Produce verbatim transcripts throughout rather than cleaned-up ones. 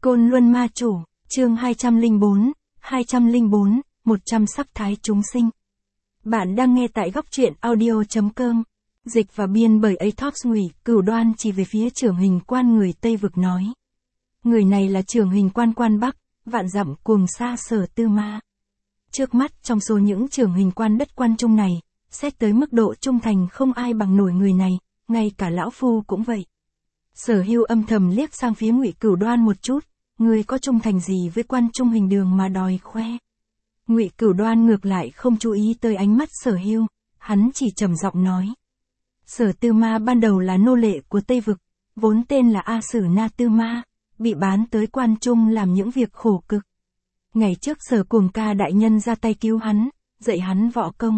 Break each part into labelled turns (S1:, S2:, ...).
S1: Côn Luân Ma Chủ, chương hai trăm lẻ bốn, hai trăm lẻ bốn, một trăm sắc thái chúng sinh. Bạn đang nghe tại góc truyện audio.com. Dịch và biên bởi Atops. Ngụy Cửu Đoan chỉ về phía trưởng hình quan người Tây Vực nói. Người này là trưởng hình quan quan Bắc, vạn dặm cuồng sa Sở Tư Ma. Trước mắt trong số những trưởng hình quan đất Quan Trung này, xét tới mức độ trung thành không ai bằng nổi người này, ngay cả lão phu cũng vậy. Sở Hưu âm thầm liếc sang phía Ngụy Cửu Đoan một chút, người có trung thành gì với Quan Trung hình đường mà đòi khoe. Ngụy Cửu Đoan ngược lại không chú ý tới ánh mắt Sở Hưu, hắn chỉ trầm giọng nói. Sở Tư Ma ban đầu là nô lệ của Tây Vực, vốn tên là A Sử Na Tư Ma, bị bán tới Quan Trung làm những việc khổ cực. Ngày trước Sở Cuồng Ca đại nhân ra tay cứu hắn, dạy hắn võ công.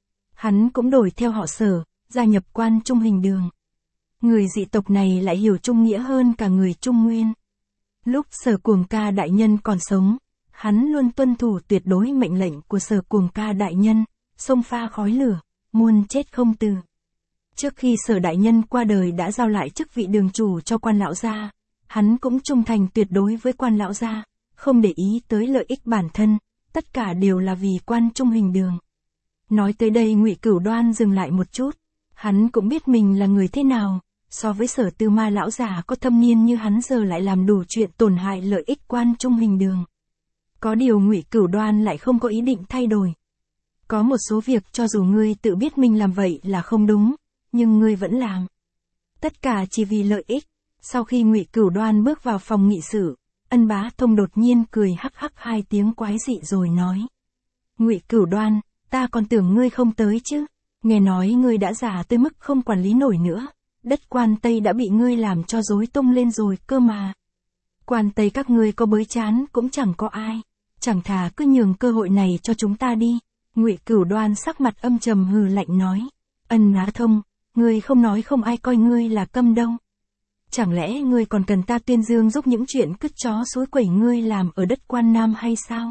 S1: Hắn cũng đổi theo họ Sở, gia nhập Quan Trung hình đường. Người dị tộc này lại hiểu Trung nghĩa hơn cả người Trung Nguyên. Lúc Sở Cuồng Ca đại nhân còn sống, hắn luôn tuân thủ tuyệt đối mệnh lệnh của Sở Cuồng Ca đại nhân, xông pha khói lửa, muôn chết không từ. Trước khi Sở đại nhân qua đời đã giao lại chức vị đường chủ cho Quan lão gia, hắn cũng trung thành tuyệt đối với Quan lão gia, không để ý tới lợi ích bản thân, tất cả đều là vì Quan Trung hình đường. Nói tới đây Ngụy Cửu Đoan dừng lại một chút, hắn cũng biết mình là người thế nào, so với Sở Tư Ma lão già có thâm niên như hắn giờ lại làm đủ chuyện tổn hại lợi ích Quan Trung hình đường. Có điều Ngụy Cửu Đoan lại không có ý định thay đổi. Có một số việc cho dù ngươi tự biết mình làm vậy là không đúng, nhưng ngươi vẫn làm. Tất cả chỉ vì lợi ích. Sau khi Ngụy Cửu Đoan bước vào phòng nghị sự, Ân Bá Thông đột nhiên cười hắc hắc hai tiếng quái dị rồi nói. Ngụy Cửu Đoan, ta còn tưởng ngươi không tới chứ. Nghe nói ngươi đã già tới mức không quản lý nổi nữa. Đất Quan Tây đã bị ngươi làm cho rối tung lên rồi cơ mà. Quan Tây các ngươi có bới chán cũng chẳng có ai. Chẳng thà cứ nhường cơ hội này cho chúng ta đi. Ngụy Cửu Đoan sắc mặt âm trầm hừ lạnh nói. Ân Bá Thông, ngươi không nói không ai coi ngươi là câm đâu. Chẳng lẽ ngươi còn cần ta tuyên dương giúp những chuyện cứt chó suối quẩy ngươi làm ở đất Quan Nam hay sao?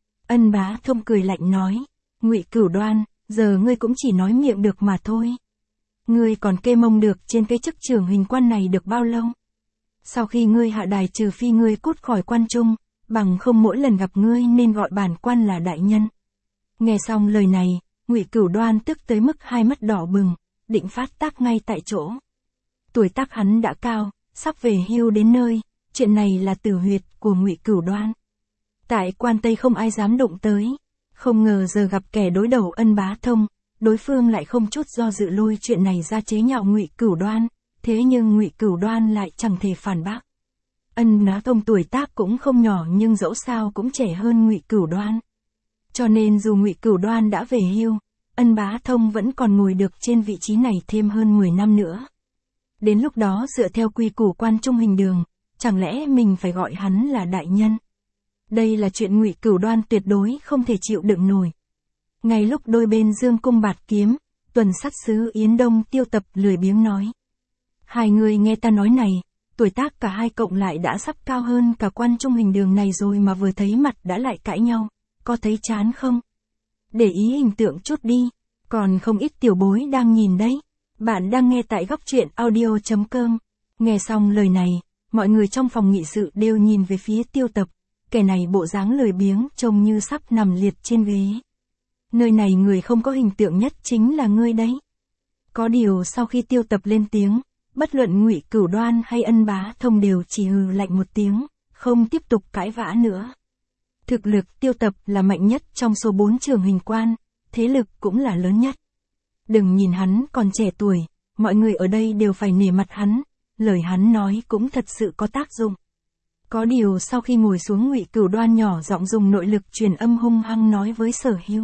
S1: Ân Bá Thông cười lạnh nói. Ngụy Cửu Đoan, giờ ngươi cũng chỉ nói miệng được mà thôi. Ngươi còn kê mông được trên cái chức trưởng hình quan này được bao lâu? Sau khi ngươi hạ đài trừ phi ngươi cút khỏi Quan Trung, bằng không mỗi lần gặp ngươi nên gọi bản quan là đại nhân. Nghe xong lời này, Ngụy Cửu Đoan tức tới mức hai mắt đỏ bừng, định phát tác ngay tại chỗ. Tuổi tác hắn đã cao, sắp về hưu đến nơi, chuyện này là tử huyệt của Ngụy Cửu Đoan. Tại Quan Tây không ai dám đụng tới, không ngờ giờ gặp kẻ đối đầu Ân Bá Thông, đối phương lại không chút do dự lôi chuyện này ra chế nhạo Ngụy Cửu Đoan, thế nhưng Ngụy Cửu Đoan lại chẳng thể phản bác. Ân Bá Thông tuổi tác cũng không nhỏ nhưng dẫu sao cũng trẻ hơn Ngụy Cửu Đoan. Cho nên dù Ngụy Cửu Đoan đã về hưu, Ân Bá Thông vẫn còn ngồi được trên vị trí này thêm hơn mười năm nữa. Đến lúc đó dựa theo quy củ Quan Trung hình đường, chẳng lẽ mình phải gọi hắn là đại nhân? Đây là chuyện Ngụy Cửu Đoan tuyệt đối không thể chịu đựng nổi. Ngay lúc đôi bên dương cung bạt kiếm, tuần sát sứ Yến Đông Tiêu Tập lười biếng nói. Hai người nghe ta nói này, tuổi tác cả hai cộng lại đã sắp cao hơn cả Quan Trung hình đường này rồi mà vừa thấy mặt đã lại cãi nhau, có thấy chán không? Để ý hình tượng chút đi, còn không ít tiểu bối đang nhìn đấy. Bạn đang nghe tại góc truyện audio.com. Nghe xong lời này, mọi người trong phòng nghị sự đều nhìn về phía Tiêu Tập, kẻ này bộ dáng lười biếng trông như sắp nằm liệt trên ghế. Nơi này người không có hình tượng nhất chính là ngươi đấy. Có điều sau khi Tiêu Tập lên tiếng, bất luận Ngụy Cửu Đoan hay Ân Bá Thông đều chỉ hừ lạnh một tiếng, không tiếp tục cãi vã nữa. Thực lực Tiêu Tập là mạnh nhất trong số bốn trưởng hình quan, thế lực cũng là lớn nhất. Đừng nhìn hắn còn trẻ tuổi, mọi người ở đây đều phải nể mặt hắn, lời hắn nói cũng thật sự có tác dụng. Có điều sau khi ngồi xuống Ngụy Cửu Đoan nhỏ giọng dùng nội lực truyền âm hung hăng nói với Sở Hưu.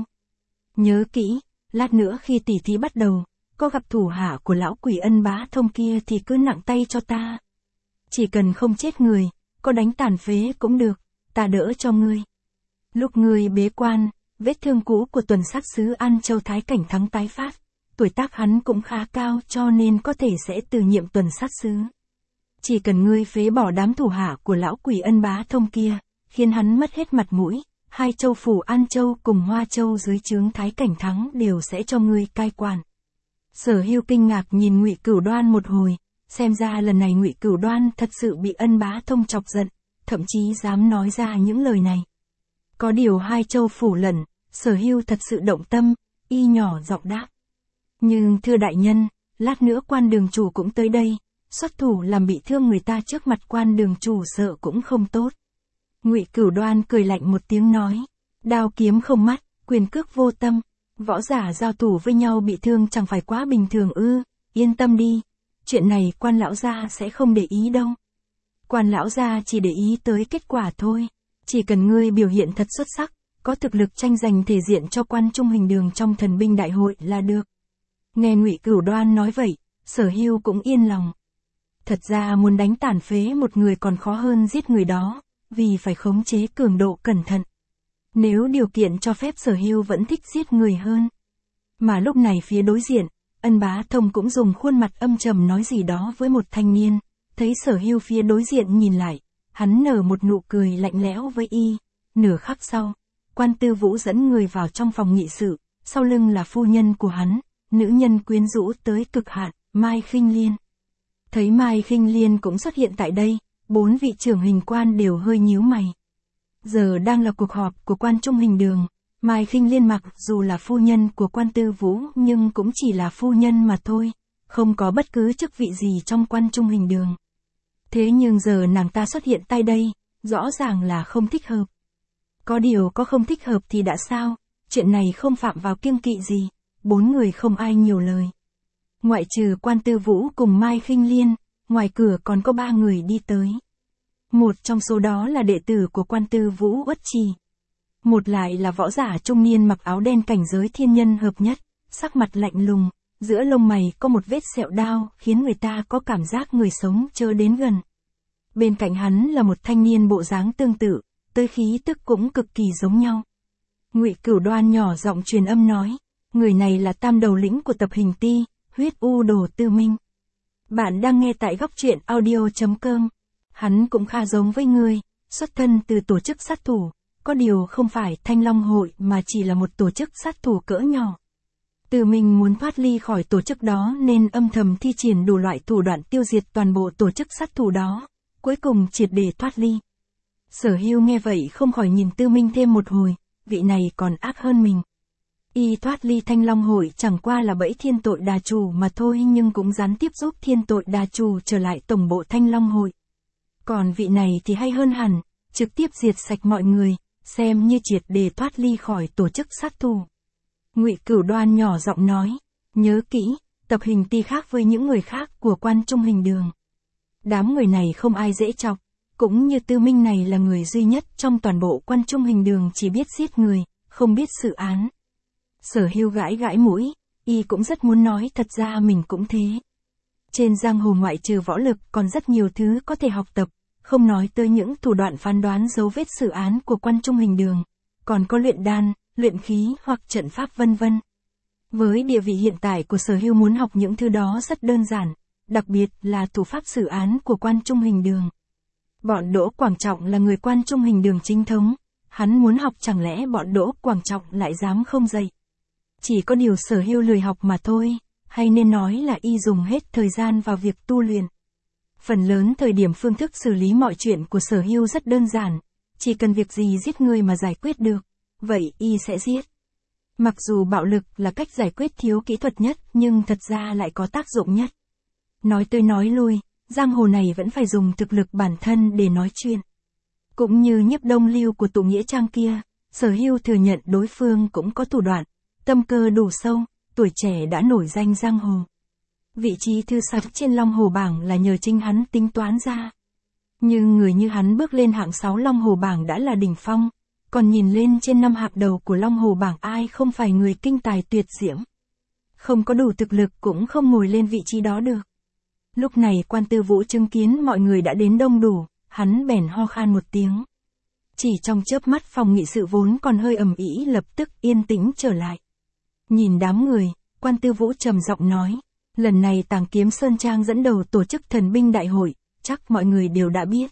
S1: Nhớ kỹ, lát nữa khi tỉ thí bắt đầu, có gặp thủ hạ của lão quỷ Ân Bá Thông kia thì cứ nặng tay cho ta. Chỉ cần không chết người, có đánh tàn phế cũng được, ta đỡ cho ngươi. Lúc ngươi bế quan, vết thương cũ của tuần sát sứ An Châu Thái Cảnh Thắng tái phát. Tuổi tác hắn cũng khá cao cho nên có thể sẽ từ nhiệm tuần sát sứ. Chỉ cần ngươi phế bỏ đám thủ hạ của lão quỷ Ân Bá Thông kia, khiến hắn mất hết mặt mũi, hai châu phủ An Châu cùng Hoa Châu dưới trướng Thái Cảnh Thắng đều sẽ cho ngươi cai quản. Sở Hưu kinh ngạc nhìn Ngụy Cửu Đoan một hồi, xem ra lần này Ngụy Cửu Đoan thật sự bị Ân Bá Thông chọc giận, thậm chí dám nói ra những lời này. Có điều hai châu phủ lẩn, Sở Hưu thật sự động tâm, y nhỏ giọng đáp. Nhưng thưa đại nhân, lát nữa quan đường chủ cũng tới đây, xuất thủ làm bị thương người ta trước mặt quan đường chủ sợ cũng không tốt. Ngụy Cửu Đoan cười lạnh một tiếng nói, đao kiếm không mắt, quyền cước vô tâm, võ giả giao thủ với nhau bị thương chẳng phải quá bình thường ư, yên tâm đi, chuyện này quan lão gia sẽ không để ý đâu. Quan lão gia chỉ để ý tới kết quả thôi, chỉ cần ngươi biểu hiện thật xuất sắc, có thực lực tranh giành thể diện cho quan trung hình đường trong thần binh đại hội là được. Nghe Ngụy Cửu Đoan nói vậy, Sở Hưu cũng yên lòng. Thật ra muốn đánh tàn phế một người còn khó hơn giết người đó, vì phải khống chế cường độ cẩn thận. Nếu điều kiện cho phép Sở Hưu vẫn thích giết người hơn. Mà lúc này phía đối diện, Ân Bá Thông cũng dùng khuôn mặt âm trầm nói gì đó với một thanh niên, thấy Sở Hưu phía đối diện nhìn lại, hắn nở một nụ cười lạnh lẽo với y. Nửa khắc sau, Quan Tư Vũ dẫn người vào trong phòng nghị sự, sau lưng là phu nhân của hắn, nữ nhân quyến rũ tới cực hạn, Mai Khinh Liên. Thấy Mai Khinh Liên cũng xuất hiện tại đây, bốn vị trưởng hình quan đều hơi nhíu mày. Giờ đang là cuộc họp của quan trung hình đường, Mai Khinh Liên mặc dù là phu nhân của Quan Tư Vũ nhưng cũng chỉ là phu nhân mà thôi, không có bất cứ chức vị gì trong quan trung hình đường. Thế nhưng giờ nàng ta xuất hiện tại đây, rõ ràng là không thích hợp. Có điều có không thích hợp thì đã sao, chuyện này không phạm vào kiêng kỵ gì, bốn người không ai nhiều lời. Ngoại trừ Quan Tư Vũ cùng Mai Khinh Liên, ngoài cửa còn có ba người đi tới. Một trong số đó là đệ tử của Quan Tư Vũ Uất Trì. Một lại là võ giả trung niên mặc áo đen cảnh giới thiên nhân hợp nhất, sắc mặt lạnh lùng, giữa lông mày có một vết sẹo đao khiến người ta có cảm giác người sống chớ đến gần. Bên cạnh hắn là một thanh niên bộ dáng tương tự, tới khí tức cũng cực kỳ giống nhau. Ngụy Cửu Đoan nhỏ giọng truyền âm nói, người này là tam đầu lĩnh của tập hình ti, huyết u đồ Tư Minh. Bạn đang nghe tại góc truyện audio chấm com. Hắn cũng khá giống với ngươi, xuất thân từ tổ chức sát thủ, có điều không phải Thanh Long Hội mà chỉ là một tổ chức sát thủ cỡ nhỏ. Tư Minh muốn thoát ly khỏi tổ chức đó nên âm thầm thi triển đủ loại thủ đoạn tiêu diệt toàn bộ tổ chức sát thủ đó, cuối cùng triệt để thoát ly. Sở Hưu nghe vậy không khỏi nhìn Tư Minh thêm một hồi, vị này còn ác hơn mình. Y thoát ly Thanh Long Hội chẳng qua là bẫy thiên tội đà chủ mà thôi nhưng cũng gián tiếp giúp thiên tội đà chủ trở lại tổng bộ Thanh Long Hội. Còn vị này thì hay hơn hẳn, trực tiếp diệt sạch mọi người, xem như triệt để thoát ly khỏi tổ chức sát thủ. Ngụy Cửu Đoan nhỏ giọng nói, nhớ kỹ, tập hình ti khác với những người khác của quan trung hình đường. Đám người này không ai dễ chọc, cũng như Tư Minh này là người duy nhất trong toàn bộ quan trung hình đường chỉ biết giết người, không biết xử án. Sở Hưu gãi gãi mũi, y cũng rất muốn nói thật ra mình cũng thế. Trên giang hồ ngoại trừ võ lực còn rất nhiều thứ có thể học tập, không nói tới những thủ đoạn phán đoán dấu vết xử án của quan trung hình đường, còn có luyện đan, luyện khí hoặc trận pháp vân vân. Với địa vị hiện tại của Sở Hưu muốn học những thứ đó rất đơn giản, đặc biệt là thủ pháp xử án của quan trung hình đường. Bọn Đỗ Quảng Trọng là người quan trung hình đường chính thống, hắn muốn học chẳng lẽ bọn Đỗ Quảng Trọng lại dám không dạy. Chỉ có điều Sở Hưu lười học mà thôi, hay nên nói là y dùng hết thời gian vào việc tu luyện. Phần lớn thời điểm phương thức xử lý mọi chuyện của Sở Hưu rất đơn giản, chỉ cần việc gì giết người mà giải quyết được, vậy y sẽ giết. Mặc dù bạo lực là cách giải quyết thiếu kỹ thuật nhất nhưng thật ra lại có tác dụng nhất. Nói tới nói lui, giang hồ này vẫn phải dùng thực lực bản thân để nói chuyện. Cũng như Nhiếp Đông Lưu của tụ nghĩa trang kia, Sở Hưu thừa nhận đối phương cũng có thủ đoạn, tâm cơ đủ sâu, tuổi trẻ đã nổi danh giang hồ. Vị trí thứ sáu trên Long Hồ bảng là nhờ chính hắn tính toán ra. Nhưng người như hắn bước lên hạng sáu Long Hồ bảng đã là đỉnh phong, còn nhìn lên trên năm hạng đầu của Long Hồ bảng ai không phải người kinh tài tuyệt diễm. Không có đủ thực lực cũng không ngồi lên vị trí đó được. Lúc này Quan Tư Vũ chứng kiến mọi người đã đến đông đủ, hắn bèn ho khan một tiếng. Chỉ trong chớp mắt phòng nghị sự vốn còn hơi ầm ĩ lập tức yên tĩnh trở lại. Nhìn đám người, Quan Tư Vũ trầm giọng nói, lần này Tàng Kiếm Sơn Trang dẫn đầu tổ chức thần binh đại hội, chắc mọi người đều đã biết.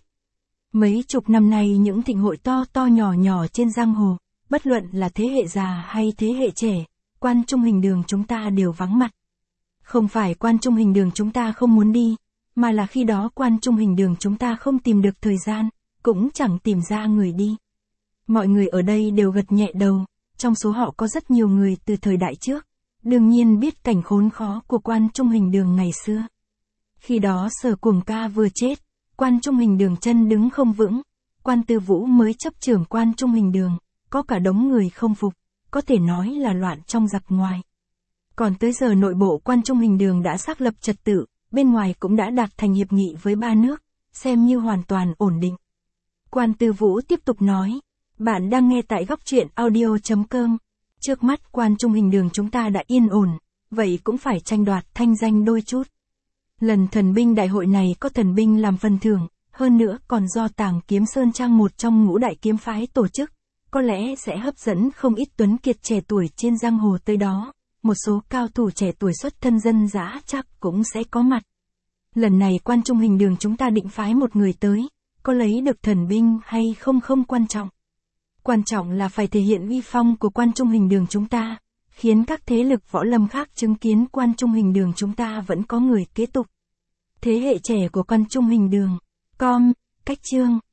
S1: Mấy chục năm nay những thịnh hội to to nhỏ nhỏ trên giang hồ, bất luận là thế hệ già hay thế hệ trẻ, quan trung hình đường chúng ta đều vắng mặt. Không phải quan trung hình đường chúng ta không muốn đi, mà là khi đó quan trung hình đường chúng ta không tìm được thời gian, cũng chẳng tìm ra người đi. Mọi người ở đây đều gật nhẹ đầu, trong số họ có rất nhiều người từ thời đại trước, đương nhiên biết cảnh khốn khó của quan Trung Hình Đường ngày xưa. Khi đó Sở Cuồng Ca vừa chết, quan Trung Hình Đường chân đứng không vững, quan Tư Vũ mới chấp trưởng quan Trung Hình Đường, có cả đống người không phục, có thể nói là loạn trong giặc ngoài. Còn tới giờ nội bộ quan Trung Hình Đường đã xác lập trật tự, bên ngoài cũng đã đạt thành hiệp nghị với ba nước, xem như hoàn toàn ổn định. Quan Tư Vũ tiếp tục nói, bạn đang nghe tại góc truyện audio chấm com. Trước mắt quan Trung Hình Đường chúng ta đã yên ổn, vậy cũng phải tranh đoạt thanh danh đôi chút. Lần thần binh đại hội này có thần binh làm phần thưởng, hơn nữa còn do Tàng Kiếm Sơn Trang một trong ngũ đại kiếm phái tổ chức, có lẽ sẽ hấp dẫn không ít tuấn kiệt trẻ tuổi trên giang hồ tới đó, một số cao thủ trẻ tuổi xuất thân dân dã chắc cũng sẽ có mặt. Lần này quan Trung Hình Đường chúng ta định phái một người tới, có lấy được thần binh hay không không quan trọng. Quan trọng là phải thể hiện uy phong của quan Trung Hình Đường chúng ta, khiến các thế lực võ lâm khác chứng kiến quan Trung Hình Đường chúng ta vẫn có người kế tục. Thế hệ trẻ của quan Trung Hình Đường, com, cách chương.